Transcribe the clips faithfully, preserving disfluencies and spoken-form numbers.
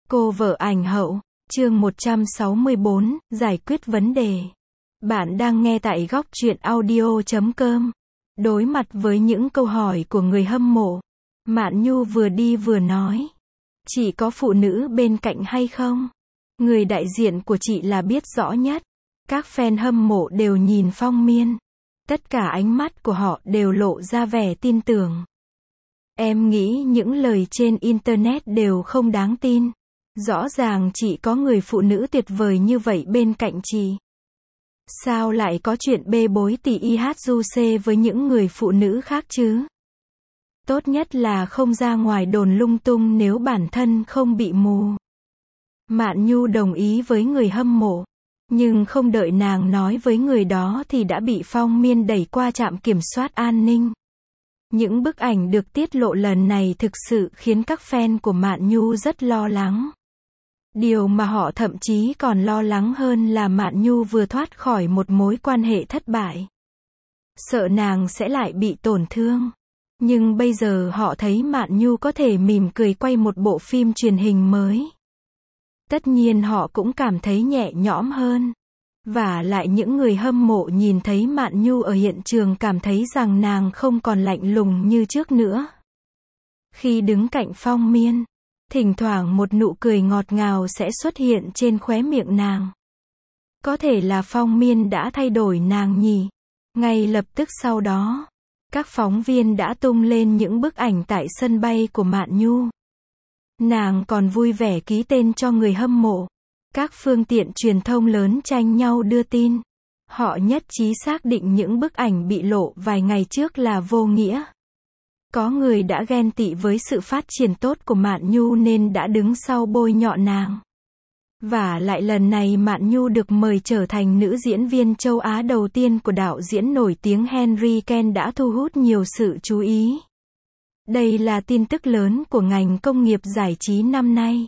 Cô vợ ảnh hậu, chương một trăm sáu mươi bốn, giải quyết vấn đề. Bạn đang nghe tại góc truyện audio chấm com. Đối mặt với những câu hỏi của người hâm mộ, Mạn Nhu vừa đi vừa nói. Chị có phụ nữ bên cạnh hay không? Người đại diện của chị là biết rõ nhất. Các fan hâm mộ đều nhìn Phong Miên. Tất cả ánh mắt của họ đều lộ ra vẻ tin tưởng. Em nghĩ những lời trên Internet đều không đáng tin. Rõ ràng chị có người phụ nữ tuyệt vời như vậy bên cạnh chị. Sao lại có chuyện bê bối tỉ i hát du xê với những người phụ nữ khác chứ? Tốt nhất là không ra ngoài đồn lung tung nếu bản thân không bị mù. Mạn Nhu đồng ý với người hâm mộ. Nhưng không đợi nàng nói với người đó thì đã bị Phong Miên đẩy qua trạm kiểm soát an ninh. Những bức ảnh được tiết lộ lần này thực sự khiến các fan của Mạn Nhu rất lo lắng. Điều mà họ thậm chí còn lo lắng hơn là Mạn Nhu vừa thoát khỏi một mối quan hệ thất bại. Sợ nàng sẽ lại bị tổn thương. Nhưng bây giờ họ thấy Mạn Nhu có thể mỉm cười quay một bộ phim truyền hình mới. Tất nhiên họ cũng cảm thấy nhẹ nhõm hơn. Và lại những người hâm mộ nhìn thấy Mạn Nhu ở hiện trường cảm thấy rằng nàng không còn lạnh lùng như trước nữa. Khi đứng cạnh Phong Miên, thỉnh thoảng một nụ cười ngọt ngào sẽ xuất hiện trên khóe miệng nàng. Có thể là Phong Miên đã thay đổi nàng nhỉ? Ngay lập tức sau đó, các phóng viên đã tung lên những bức ảnh tại sân bay của Mạn Nhu. Nàng còn vui vẻ ký tên cho người hâm mộ. Các phương tiện truyền thông lớn tranh nhau đưa tin. Họ nhất trí xác định những bức ảnh bị lộ vài ngày trước là vô nghĩa. Có người đã ghen tị với sự phát triển tốt của Mạn Nhu nên đã đứng sau bôi nhọ nàng. Và lại lần này Mạn Nhu được mời trở thành nữ diễn viên châu Á đầu tiên của đạo diễn nổi tiếng Henry Ken đã thu hút nhiều sự chú ý. Đây là tin tức lớn của ngành công nghiệp giải trí năm nay.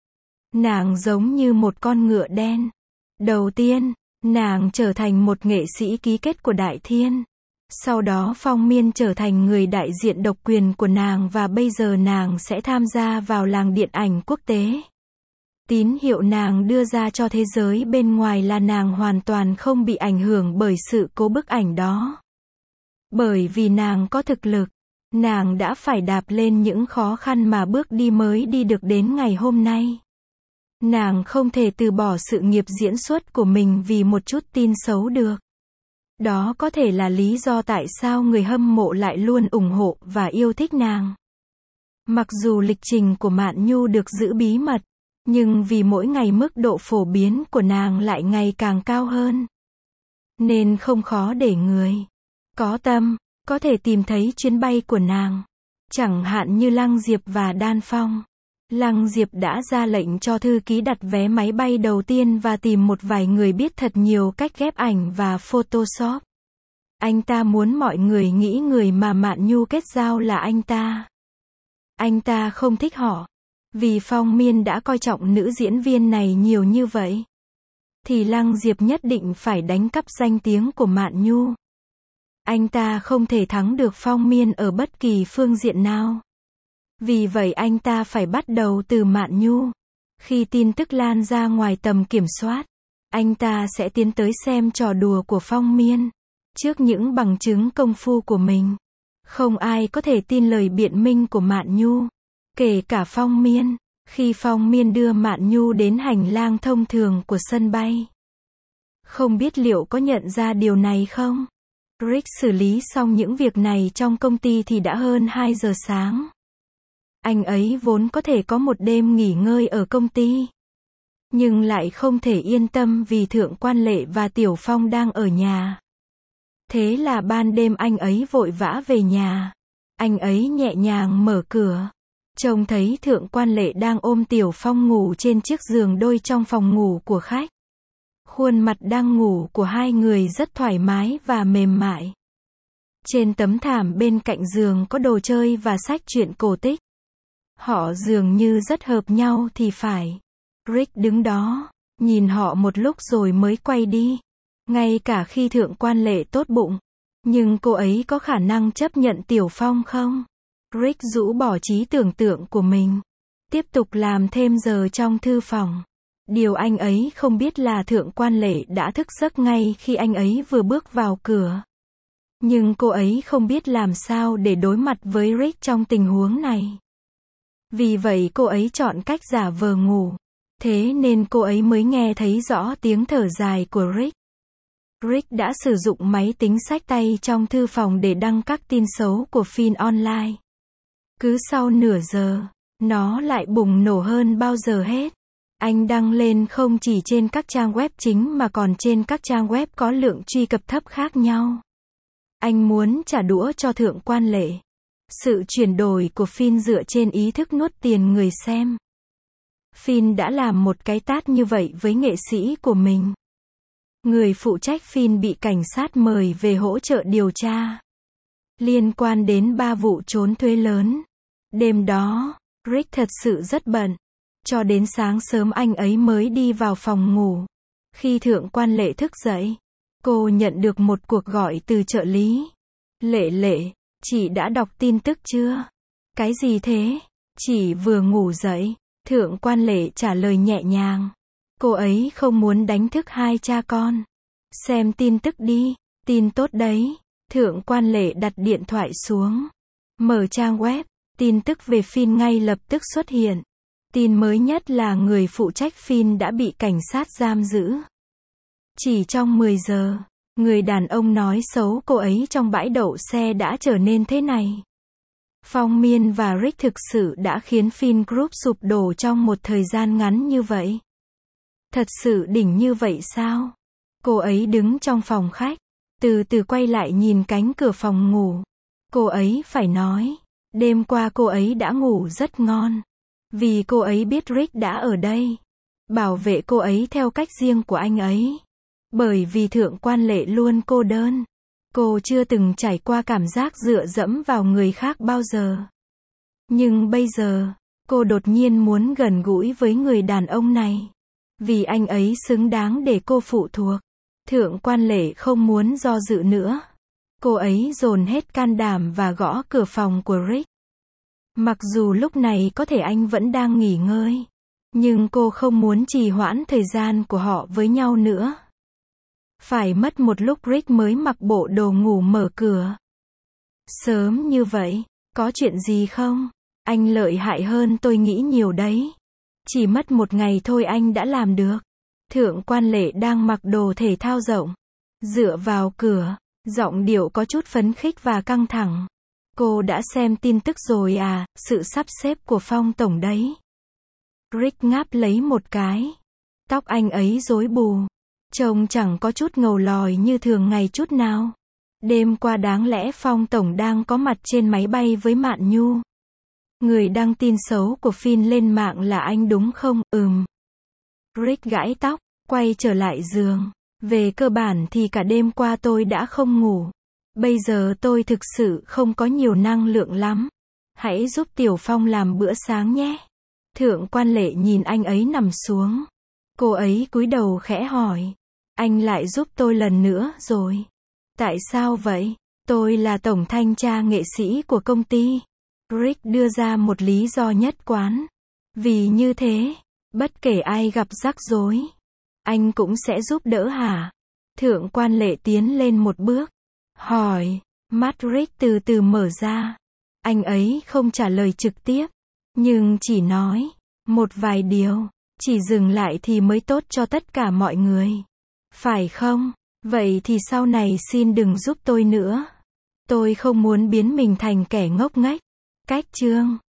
Nàng giống như một con ngựa đen. Đầu tiên, nàng trở thành một nghệ sĩ ký kết của Đại Thiên. Sau đó Phong Miên trở thành người đại diện độc quyền của nàng và bây giờ nàng sẽ tham gia vào làng điện ảnh quốc tế. Tín hiệu nàng đưa ra cho thế giới bên ngoài là nàng hoàn toàn không bị ảnh hưởng bởi sự cố bức ảnh đó. Bởi vì nàng có thực lực, nàng đã phải đạp lên những khó khăn mà bước đi mới đi được đến ngày hôm nay. Nàng không thể từ bỏ sự nghiệp diễn xuất của mình vì một chút tin xấu được. Đó có thể là lý do tại sao người hâm mộ lại luôn ủng hộ và yêu thích nàng. Mặc dù lịch trình của Mạn Nhu được giữ bí mật, nhưng vì mỗi ngày mức độ phổ biến của nàng lại ngày càng cao hơn. Nên không khó để người có tâm, có thể tìm thấy chuyến bay của nàng. Chẳng hạn như Lăng Diệp và Đan Phong. Lăng Diệp đã ra lệnh cho thư ký đặt vé máy bay đầu tiên và tìm một vài người biết thật nhiều cách ghép ảnh và Photoshop. Anh ta muốn mọi người nghĩ người mà Mạn Nhu kết giao là anh ta. Anh ta không thích họ. Vì Phong Miên đã coi trọng nữ diễn viên này nhiều như vậy. Thì Lăng Diệp nhất định phải đánh cắp danh tiếng của Mạn Nhu. Anh ta không thể thắng được Phong Miên ở bất kỳ phương diện nào. Vì vậy anh ta phải bắt đầu từ Mạn Nhu. Khi tin tức lan ra ngoài tầm kiểm soát, anh ta sẽ tiến tới xem trò đùa của Phong Miên. Trước những bằng chứng công phu của mình, không ai có thể tin lời biện minh của Mạn Nhu. Kể cả Phong Miên. Khi Phong Miên đưa Mạn Nhu đến hành lang thông thường của sân bay. Không biết liệu có nhận ra điều này không? Rick xử lý xong những việc này trong công ty thì đã hơn hai giờ sáng. Anh ấy vốn có thể có một đêm nghỉ ngơi ở công ty. Nhưng lại không thể yên tâm vì Thượng Quan Lệ và Tiểu Phong đang ở nhà. Thế là ban đêm anh ấy vội vã về nhà. Anh ấy nhẹ nhàng mở cửa. Trông thấy Thượng Quan Lệ đang ôm Tiểu Phong ngủ trên chiếc giường đôi trong phòng ngủ của khách. Khuôn mặt đang ngủ của hai người rất thoải mái và mềm mại. Trên tấm thảm bên cạnh giường có đồ chơi và sách truyện cổ tích. Họ dường như rất hợp nhau thì phải. Rick đứng đó, nhìn họ một lúc rồi mới quay đi. Ngay cả khi Thượng Quan Lệ tốt bụng. Nhưng cô ấy có khả năng chấp nhận Tiểu Phong không? Rick rũ bỏ trí tưởng tượng của mình. tiếp tục làm thêm giờ trong thư phòng. Điều anh ấy không biết là thượng quan lệ đã thức giấc ngay khi anh ấy vừa bước vào cửa. Nhưng cô ấy không biết làm sao để đối mặt với Rick trong tình huống này. Vì vậy cô ấy chọn cách giả vờ ngủ. Thế nên cô ấy mới nghe thấy rõ tiếng thở dài của Rick. Rick đã sử dụng máy tính xách tay trong thư phòng để đăng các tin xấu của Finn online. Cứ sau nửa giờ, nó lại bùng nổ hơn bao giờ hết. Anh đăng lên không chỉ trên các trang web chính mà còn trên các trang web có lượng truy cập thấp khác nhau. Anh muốn trả đũa cho thượng quan lệ. Sự chuyển đổi của Finn dựa trên ý thức nuốt tiền người xem. Finn đã làm một cái tát như vậy với nghệ sĩ của mình. Người phụ trách Finn bị cảnh sát mời về hỗ trợ điều tra. Liên quan đến ba vụ trốn thuế lớn. Đêm đó, Rick thật sự rất bận. Cho đến sáng sớm anh ấy mới đi vào phòng ngủ. Khi thượng quan lệ thức dậy, cô nhận được một cuộc gọi từ trợ lý. Lệ lệ, chị đã đọc tin tức chưa? Cái gì thế? Chị vừa ngủ dậy. Thượng quan lệ trả lời nhẹ nhàng. Cô ấy không muốn đánh thức hai cha con. Xem tin tức đi, tin tốt đấy. Thượng quan lệ đặt điện thoại xuống. Mở trang web, tin tức về Finn ngay lập tức xuất hiện. Tin mới nhất là người phụ trách Finn đã bị cảnh sát giam giữ. Chỉ trong mười giờ, người đàn ông nói xấu cô ấy trong bãi đậu xe đã trở nên thế này. Phong Miên và Rick thực sự đã khiến Finn Group sụp đổ trong một thời gian ngắn như vậy. Thật sự đỉnh như vậy sao? Cô ấy đứng trong phòng khách, từ từ quay lại nhìn cánh cửa phòng ngủ. Cô ấy phải nói, đêm qua cô ấy đã ngủ rất ngon. Vì cô ấy biết Rick đã ở đây. Bảo vệ cô ấy theo cách riêng của anh ấy. Bởi vì thượng quan lệ luôn cô đơn. Cô chưa từng trải qua cảm giác dựa dẫm vào người khác bao giờ. Nhưng bây giờ, cô đột nhiên muốn gần gũi với người đàn ông này. Vì anh ấy xứng đáng để cô phụ thuộc. Thượng quan lệ không muốn do dự nữa. Cô ấy dồn hết can đảm và gõ cửa phòng của Rick. Mặc dù lúc này có thể anh vẫn đang nghỉ ngơi. Nhưng cô không muốn trì hoãn thời gian của họ với nhau nữa. Phải mất một lúc Rick mới mặc bộ đồ ngủ mở cửa. Sớm như vậy, có chuyện gì không? Anh lợi hại hơn tôi nghĩ nhiều đấy. Chỉ mất một ngày thôi anh đã làm được. Thượng quan lệ đang mặc đồ thể thao rộng. Dựa vào cửa, giọng điệu có chút phấn khích và căng thẳng. Cô đã xem tin tức rồi à, sự sắp xếp của Phong tổng đấy. Rick ngáp lấy một cái. Tóc anh ấy rối bù. Trông chẳng có chút ngầu lòi như thường ngày chút nào. Đêm qua đáng lẽ Phong tổng đang có mặt trên máy bay với Mạn Nhu. Người đăng tin xấu của Finn lên mạng là anh đúng không? Ừm. Rick gãi tóc, quay trở lại giường. Về cơ bản thì cả đêm qua tôi đã không ngủ. Bây giờ tôi thực sự không có nhiều năng lượng lắm. Hãy giúp Tiểu Phong làm bữa sáng nhé. Thượng quan lệ nhìn anh ấy nằm xuống. Cô ấy cúi đầu khẽ hỏi. Anh lại giúp tôi lần nữa rồi. Tại sao vậy? Tôi là tổng thanh tra nghệ sĩ của công ty. Rick đưa ra một lý do nhất quán. Vì như thế, bất kể ai gặp rắc rối, anh cũng sẽ giúp đỡ hả? Thượng quan lệ tiến lên một bước. Hỏi. Mắt Rick từ từ mở ra. Anh ấy không trả lời trực tiếp. Nhưng chỉ nói. Một vài điều. Chỉ dừng lại thì mới tốt cho tất cả mọi người. Phải không? Vậy thì sau này xin đừng giúp tôi nữa. Tôi không muốn biến mình thành kẻ ngốc nghếch. Cách chương